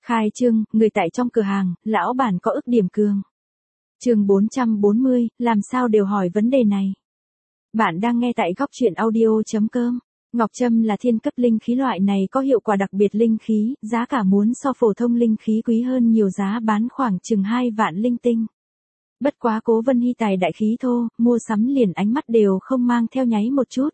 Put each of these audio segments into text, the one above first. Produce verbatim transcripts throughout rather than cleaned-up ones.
Khai trương, người tại trong cửa hàng, lão bản có ức điểm cường. Chương bốn trăm bốn mươi, làm sao đều hỏi vấn đề này. Bạn đang nghe tại góc truyện audio chấm com. Ngọc Trâm là thiên cấp linh khí, loại này có hiệu quả đặc biệt linh khí, giá cả muốn so phổ thông linh khí quý hơn nhiều, giá bán khoảng chừng hai vạn linh tinh. Bất quá Cố Vân Hy tài đại khí thô, mua sắm liền ánh mắt đều không mang theo nháy một chút.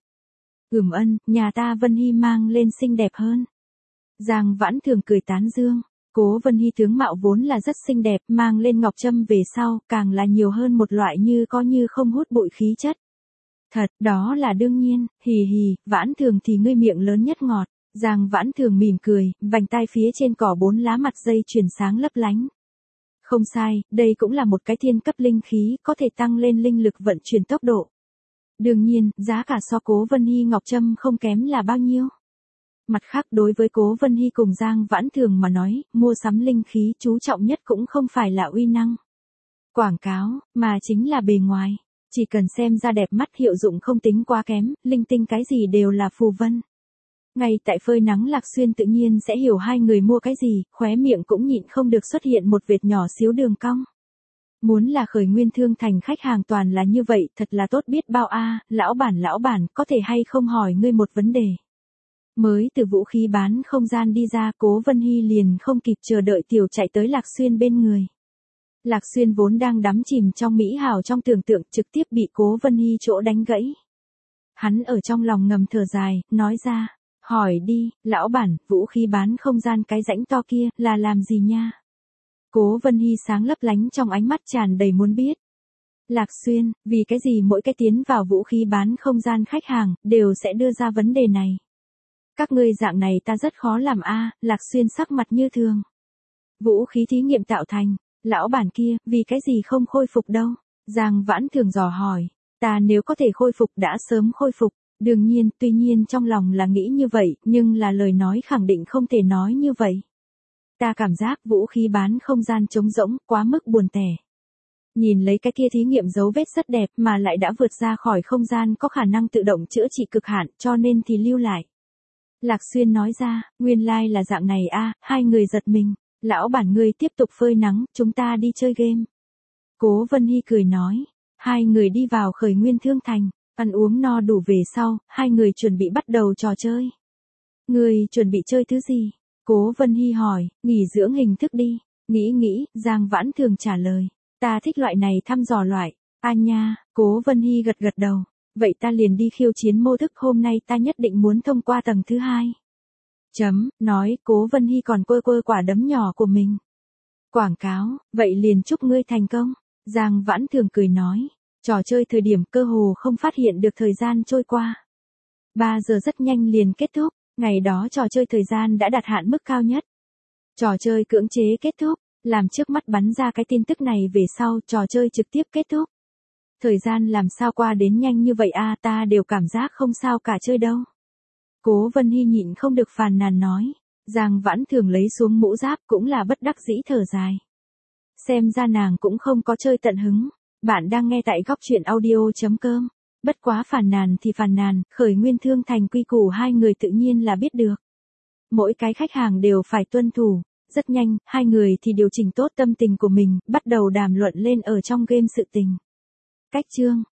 Ừm ân, nhà ta Vân Hy mang lên xinh đẹp hơn. Giang Vãn Thường cười tán dương. Cố Vân Hy tướng mạo vốn là rất xinh đẹp, mang lên Ngọc Trâm về sau, càng là nhiều hơn một loại như có như không hút bụi khí chất. Thật, đó là đương nhiên, hì hì, Vãn Thường thì ngươi miệng lớn nhất ngọt. Giang Vãn Thường mỉm cười, vành tai phía trên cỏ bốn lá mặt dây chuyền sáng lấp lánh. Không sai, đây cũng là một cái thiên cấp linh khí, có thể tăng lên linh lực vận chuyển tốc độ. Đương nhiên, giá cả so Cố Vân Hy Ngọc Trâm không kém là bao nhiêu. Mặt khác, đối với Cố Vân Hy cùng Giang Vãn Thường mà nói, mua sắm linh khí chú trọng nhất cũng không phải là uy năng, quảng cáo, mà chính là bề ngoài. Chỉ cần xem ra đẹp mắt, hiệu dụng không tính quá kém, linh tinh cái gì đều là phù vân. Ngay tại phơi nắng Lạc Xuyên tự nhiên sẽ hiểu hai người mua cái gì, khóe miệng cũng nhịn không được xuất hiện một vệt nhỏ xíu đường cong. Muốn là Khởi Nguyên Thương Thành khách hàng toàn là như vậy, thật là tốt biết bao a. Lão bản lão bản, có thể hay không hỏi ngươi một vấn đề. Mới từ vũ khí bán không gian đi ra, Cố Vân Hy liền không kịp chờ đợi tiểu chạy tới Lạc Xuyên bên người. Lạc Xuyên vốn đang đắm chìm trong mỹ hào trong tưởng tượng, trực tiếp bị Cố Vân Hy chỗ đánh gãy. Hắn ở trong lòng ngầm thở dài, nói ra, hỏi đi, lão bản, vũ khí bán không gian cái rãnh to kia, là làm gì nha? Cố Vân Hy sáng lấp lánh trong ánh mắt tràn đầy muốn biết. Lạc Xuyên, vì cái gì mỗi cái tiến vào vũ khí bán không gian khách hàng, đều sẽ đưa ra vấn đề này? Các ngươi dạng này ta rất khó làm a. Lạc Xuyên sắc mặt như thường. Vũ khí thí nghiệm tạo thành, lão bản kia, vì cái gì không khôi phục đâu? Giang Vãn Thường dò hỏi, ta nếu có thể khôi phục đã sớm khôi phục, đương nhiên, tuy nhiên trong lòng là nghĩ như vậy, nhưng là lời nói khẳng định không thể nói như vậy. Ta cảm giác vũ khí bán không gian trống rỗng, quá mức buồn tẻ. Nhìn lấy cái kia thí nghiệm dấu vết rất đẹp mà lại đã vượt ra khỏi không gian, có khả năng tự động chữa trị cực hạn, cho nên thì lưu lại. Lạc Xuyên nói ra, nguyên lai like là dạng này a. Hai người giật mình. Lão bản ngươi tiếp tục phơi nắng, chúng ta đi chơi game. Cố Vân Hy cười nói. Hai người đi vào Khởi Nguyên Thương Thành, ăn uống no đủ về sau, hai người chuẩn bị bắt đầu trò chơi. Ngươi chuẩn bị chơi thứ gì? Cố Vân Hy hỏi, nghỉ dưỡng hình thức đi. Nghĩ nghĩ, Giang Vãn Thường trả lời. Ta thích loại này thăm dò loại. A nha, Cố Vân Hy gật gật đầu. Vậy ta liền đi khiêu chiến mô thức, hôm nay ta nhất định muốn thông qua tầng thứ hai. Chấm, nói, Cố Vân Hy còn quơ quơ quả đấm nhỏ của mình. Quảng cáo, vậy liền chúc ngươi thành công. Giang Vãn Thường cười nói, trò chơi thời điểm cơ hồ không phát hiện được thời gian trôi qua. ba giờ rất nhanh liền kết thúc, ngày đó trò chơi thời gian đã đạt hạn mức cao nhất. Trò chơi cưỡng chế kết thúc, làm trước mắt bắn ra cái tin tức này về sau, trò chơi trực tiếp kết thúc. Thời gian làm sao qua đến nhanh như vậy a, ta đều cảm giác không sao cả chơi đâu. Cố Vân Hy nhịn không được phàn nàn nói. Giang Vãn Thường lấy xuống mũ giáp cũng là bất đắc dĩ thở dài. Xem ra nàng cũng không có chơi tận hứng. Bạn đang nghe tại góc truyện audio chấm com. Bất quá phàn nàn thì phàn nàn, Khởi Nguyên Thương Thành quy củ hai người tự nhiên là biết được. Mỗi cái khách hàng đều phải tuân thủ. Rất nhanh, hai người thì điều chỉnh tốt tâm tình của mình, bắt đầu đàm luận lên ở trong game sự tình. Cách chương,